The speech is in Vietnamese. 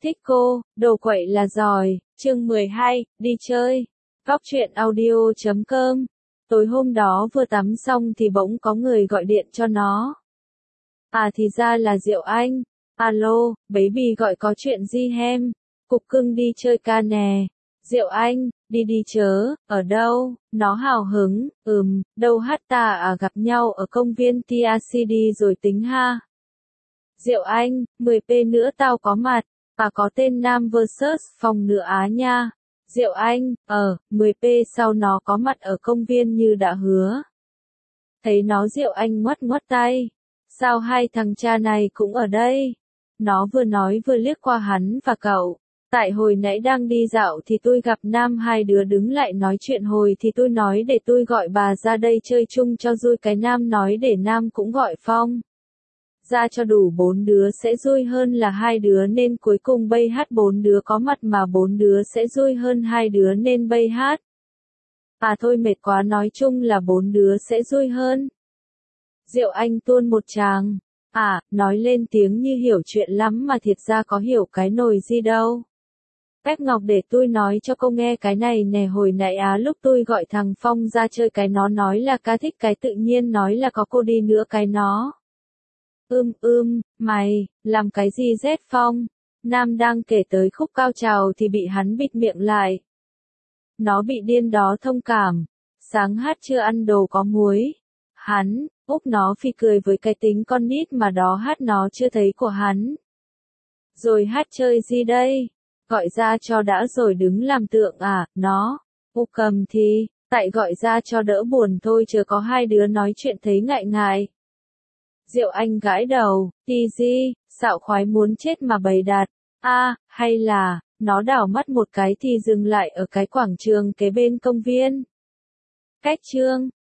Thích cô, đồ quậy là giỏi, chương 12, đi chơi. Góc truyện audio.com. Tối hôm đó vừa tắm xong thì bỗng có người gọi điện cho nó. À thì ra là Diệu Anh. Alo, baby gọi có chuyện gì hem? Cục cưng đi chơi ca nè. Diệu Anh, đi chớ, ở đâu? Nó hào hứng, đâu hát ta à gặp nhau ở công viên TRCD rồi tính ha. Diệu Anh, 10p nữa tao có mặt. À có tên Nam vs phòng nữa á nha. Diệu Anh, 10p sau nó có mặt ở công viên như đã hứa. Thấy nó Diệu Anh ngoắt tay. Sao hai thằng cha này cũng ở đây? Nó vừa nói vừa liếc qua hắn và cậu. Tại hồi nãy đang đi dạo thì tôi gặp Nam, hai đứa đứng lại nói chuyện hồi thì tôi nói để tôi gọi bà ra đây chơi chung cho vui, cái Nam nói để Nam cũng gọi Phong ra cho đủ 4 đứa sẽ vui hơn là hai đứa, nên cuối cùng bây hát 4 đứa có mặt mà 4 đứa sẽ vui hơn hai đứa nên bây hát. À thôi mệt quá, nói chung là 4 đứa sẽ vui hơn. Diệu Anh tuôn một tràng. À, nói lên tiếng như hiểu chuyện lắm mà thiệt ra có hiểu cái nồi gì đâu. Bách Ngọc để tôi nói cho cô nghe cái này nè, hồi nãy lúc tôi gọi thằng Phong ra chơi cái nó nói là ca thích cái tự nhiên nói là có cô đi nữa cái nó. Mày, làm cái gì rét Phong? Nam đang kể tới khúc cao trào thì bị hắn bịt miệng lại. Nó bị điên đó thông cảm. Sáng hát chưa ăn đồ có muối. Hắn, úp nó phi cười với cái tính con nít mà đó hát nó chưa thấy của hắn. Rồi hát chơi gì đây? Gọi ra cho đã rồi đứng làm tượng à, nó. Cầm thì, tại gọi ra cho đỡ buồn thôi chứ có hai đứa nói chuyện thấy ngại. Diệu Anh gãi đầu, đi gì, xạo khoái muốn chết mà bày đặt. Hay là, nó đảo mắt một cái thì dừng lại ở cái quảng trường kế bên công viên. Cách chương